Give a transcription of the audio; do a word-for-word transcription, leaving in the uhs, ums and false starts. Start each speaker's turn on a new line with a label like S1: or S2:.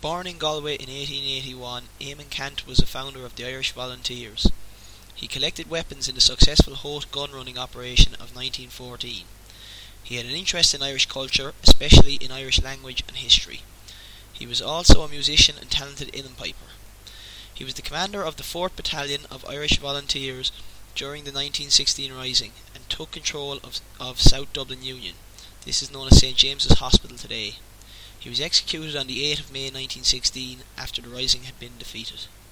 S1: Born in Galway in eighteen eighty-one, Eamon Cant was a founder of the Irish Volunteers. He collected weapons in the successful Hoth gun-running operation of nineteen fourteen. He had an interest in Irish culture, especially in Irish language and history. He was also a musician and talented uilleann piper. He was the commander of the fourth Battalion of Irish Volunteers during the nineteen sixteen Rising and took control of, of South Dublin Union. This is known as Saint James's Hospital today. He was executed on the eighth of May nineteen sixteen after the Rising had been defeated.